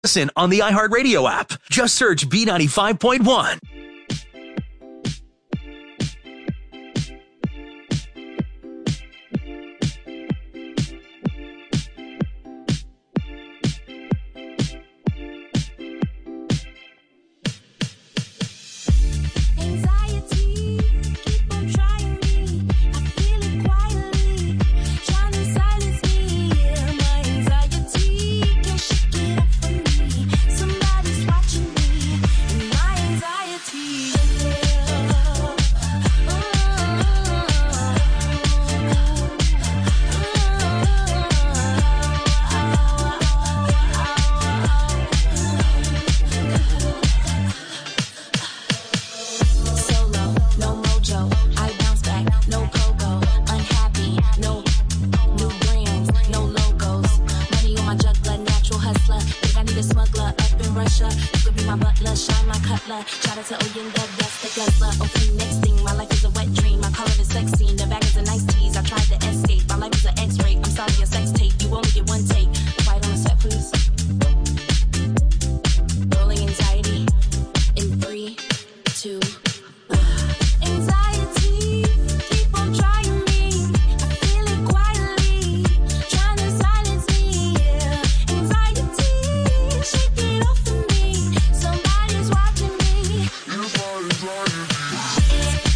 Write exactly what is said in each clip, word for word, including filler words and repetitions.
Listen on the iHeartRadio app. Just search B ninety-five point one. Somebody's watching me.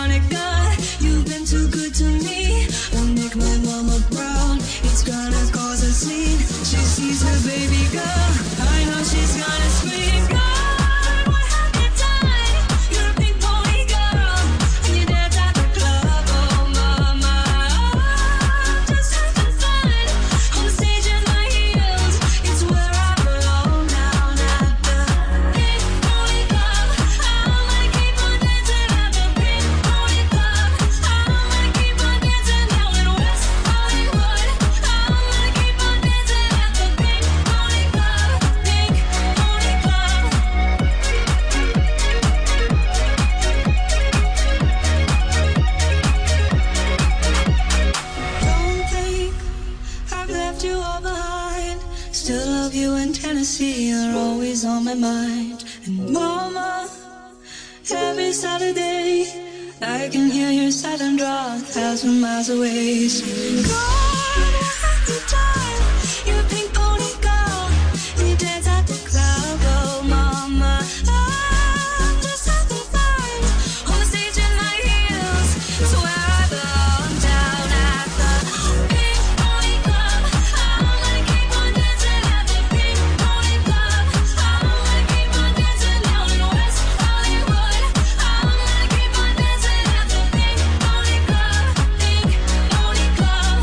Monica, you've been too good to me. Won't make my mama proud, it's gonna cause a scene. She sees her baby girl, I know she's gonna scream. God, what have you done? You're a pink pony girl, and you dance at the club. Oh mama, I'm just having fun on the stage in my heels. It's where I belong down at the pink pony club. I wanna keep on dancing at the pink pony club. I wanna keep on dancing down in West Hollywood. I wanna keep on dancing at the pink pony club, pink pony club. Don't think I've left you all behind. Still love you in Tennessee, you're always on my mind. And mama, every Saturday I can hear your southern drawl a thousand miles away. So God, what have you done? You're a pink pony girl, and you dance at the club. Oh mama, I'm just having fun on the stage in my heels. It's where I belong down at the pink pony club. I wanna keep on dancing at the pink pony club. I wanna keep on dancing down in West Hollywood. I wanna keep on dancing at the pink pony club, pink pony club.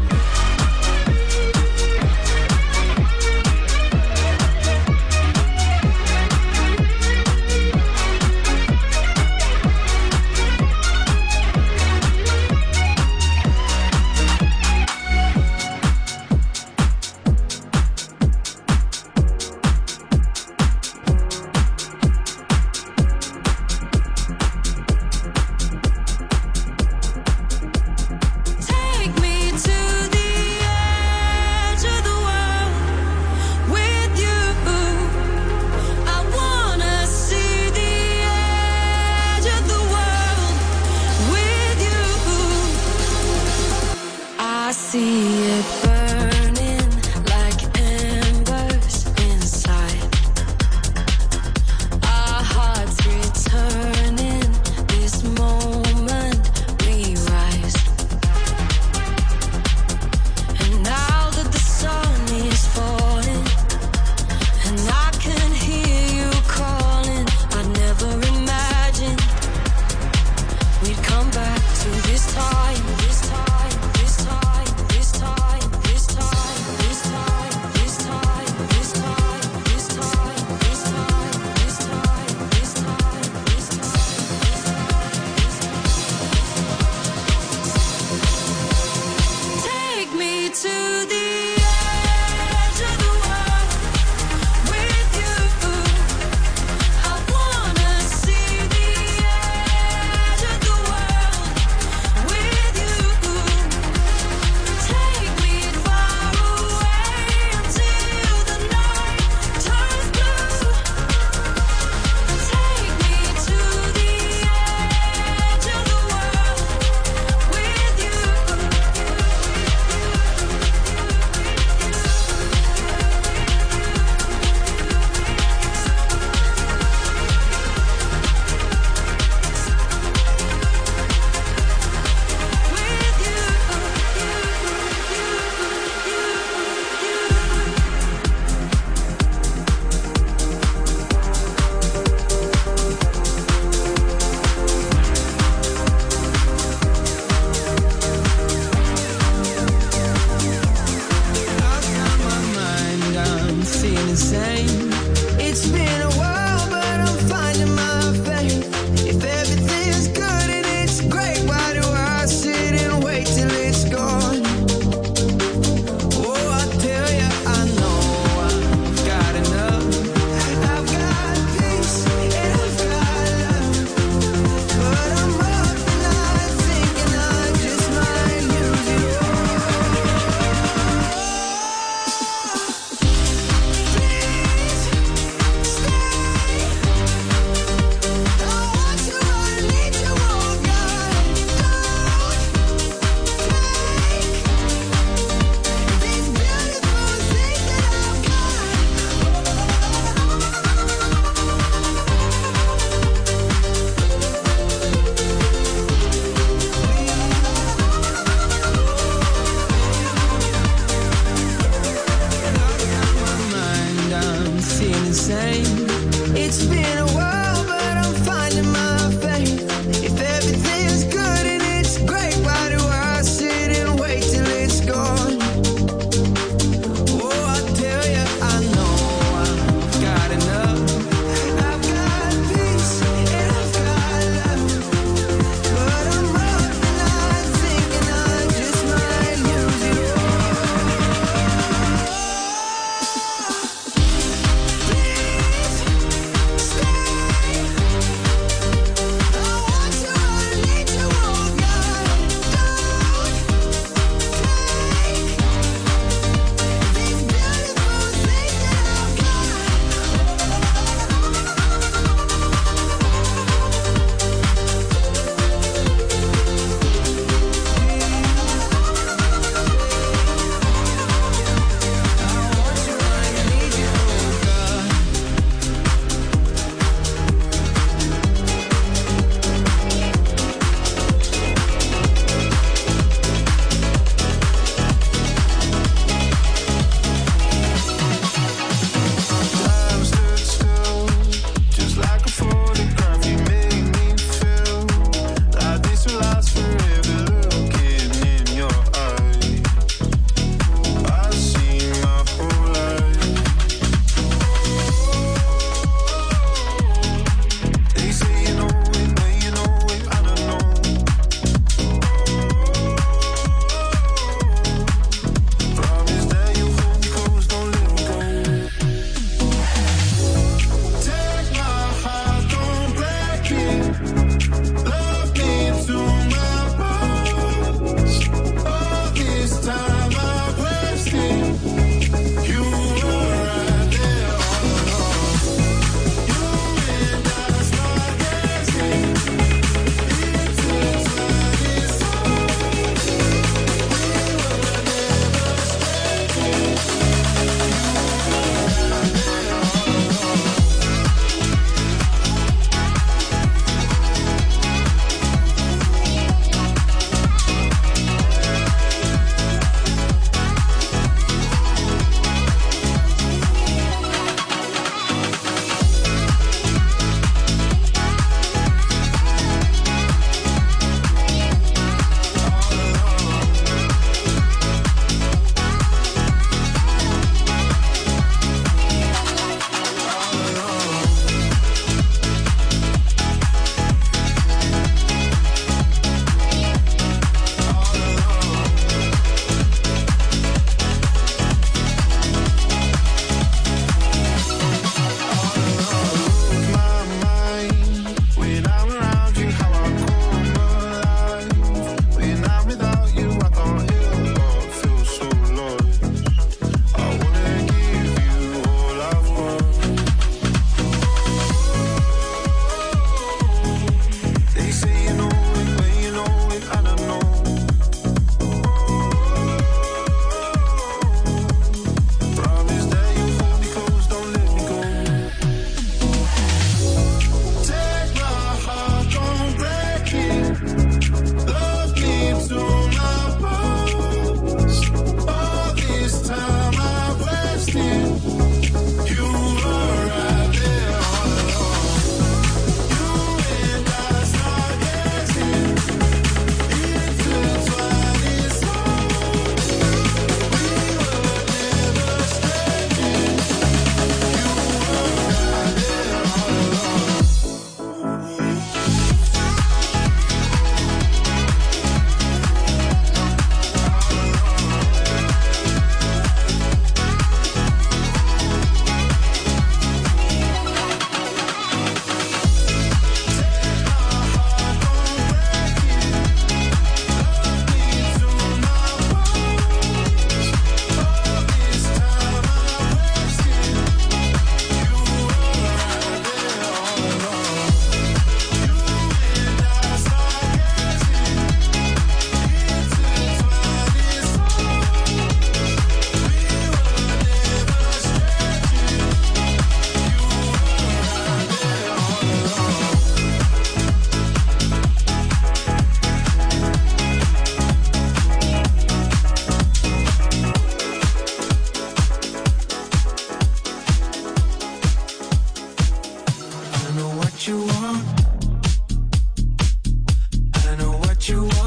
Take me to the edge of the world with you. I wanna see the edge of the world with you. I see it burning like embers inside. Our hearts returning. This moment we rise. And now that the sun is falling, and I can hear you calling, I'd never imagined we'd come back to this time, this time, this time, this time, this time, this time, this time, this time, this time, this time, this time, this time, this time. Take me to the edge of the world with you. I wanna see the edge of the world with you.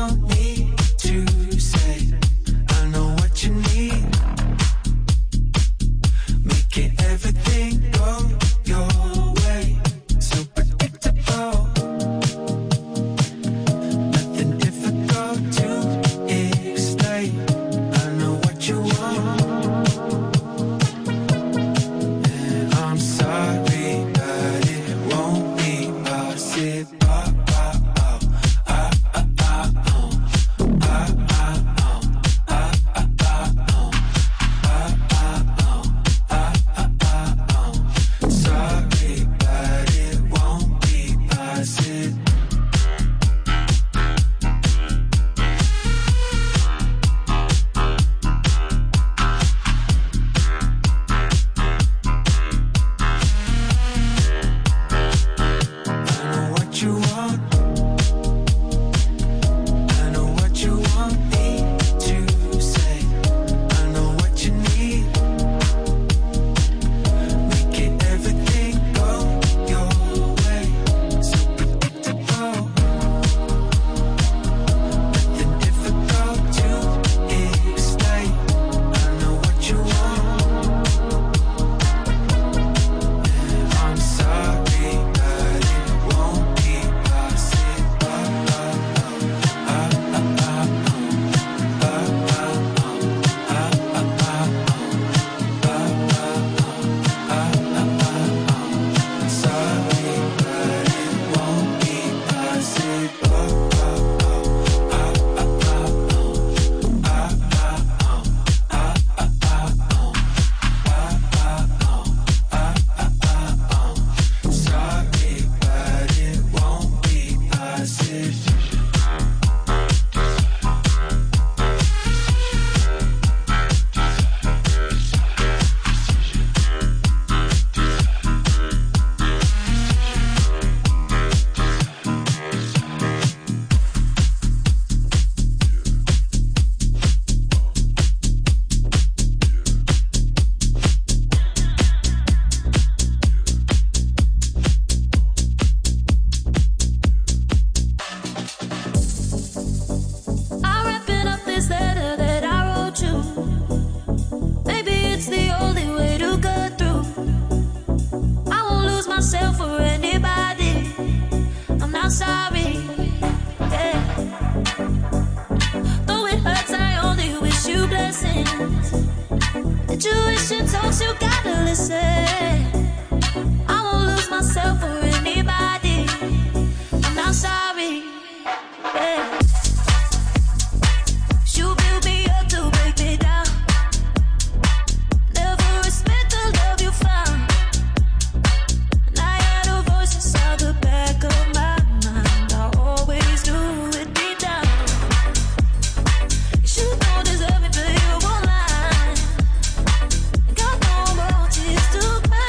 To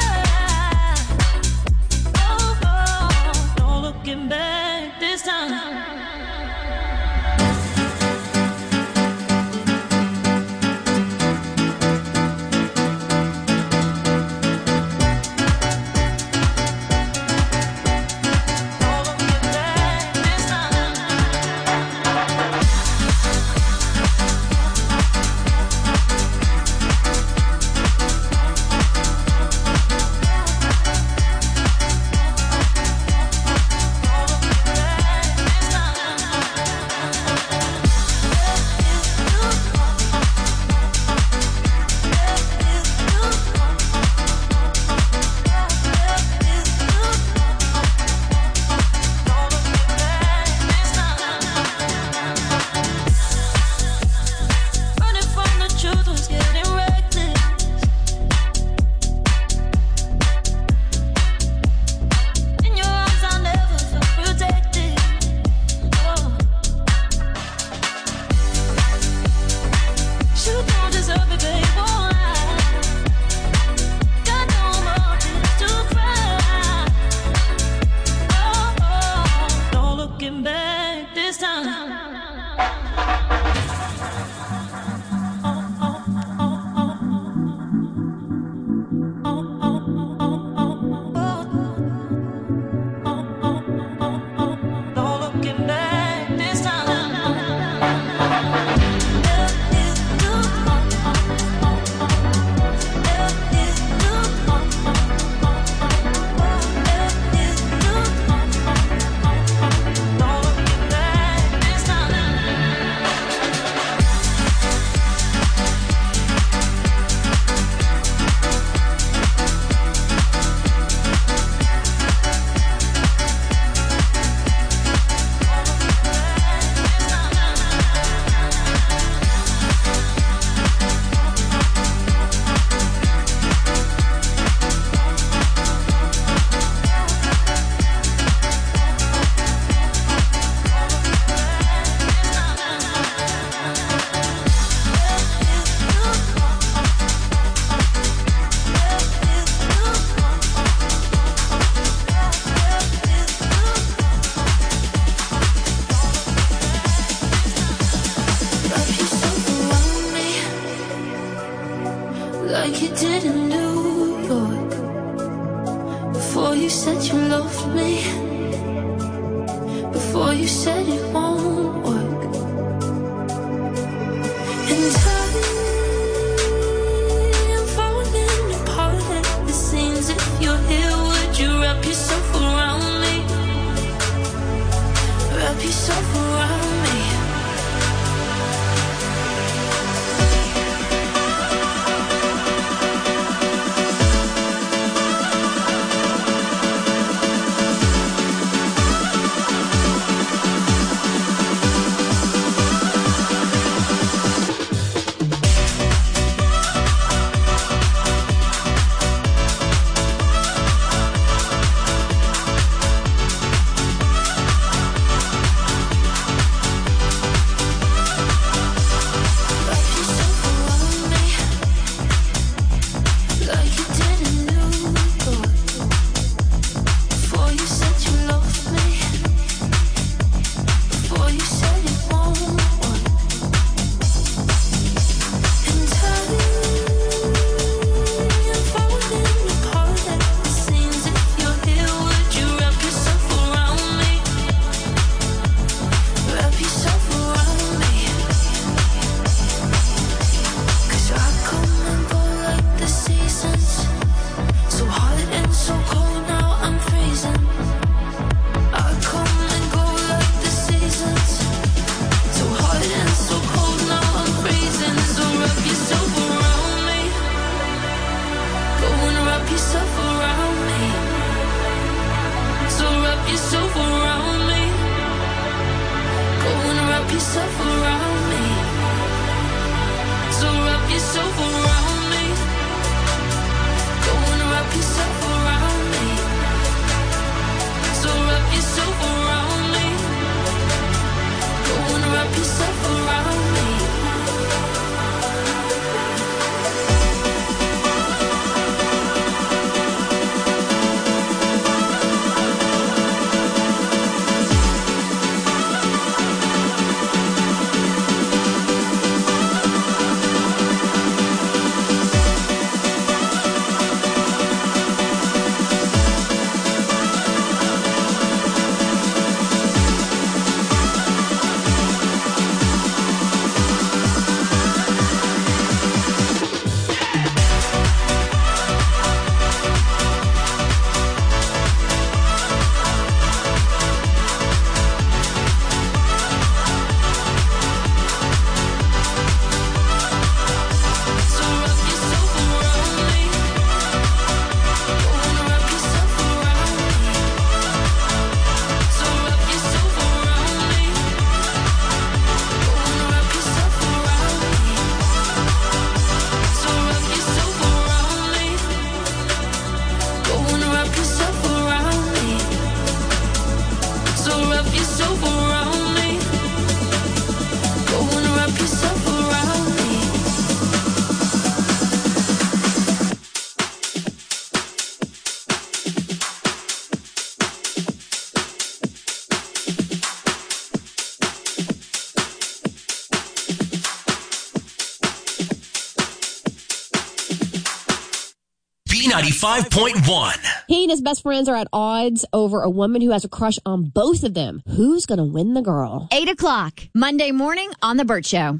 like you did in New York. Before you said you loved me, before you said it won't work. And time, I'm falling apart at the seams. If you're here, would you wrap yourself around me? Wrap yourself around me. B ninety-five point one. He and his best friends are at odds over a woman who has a crush on both of them. Who's going to win the girl? eight o'clock, Monday morning on The Burt Show.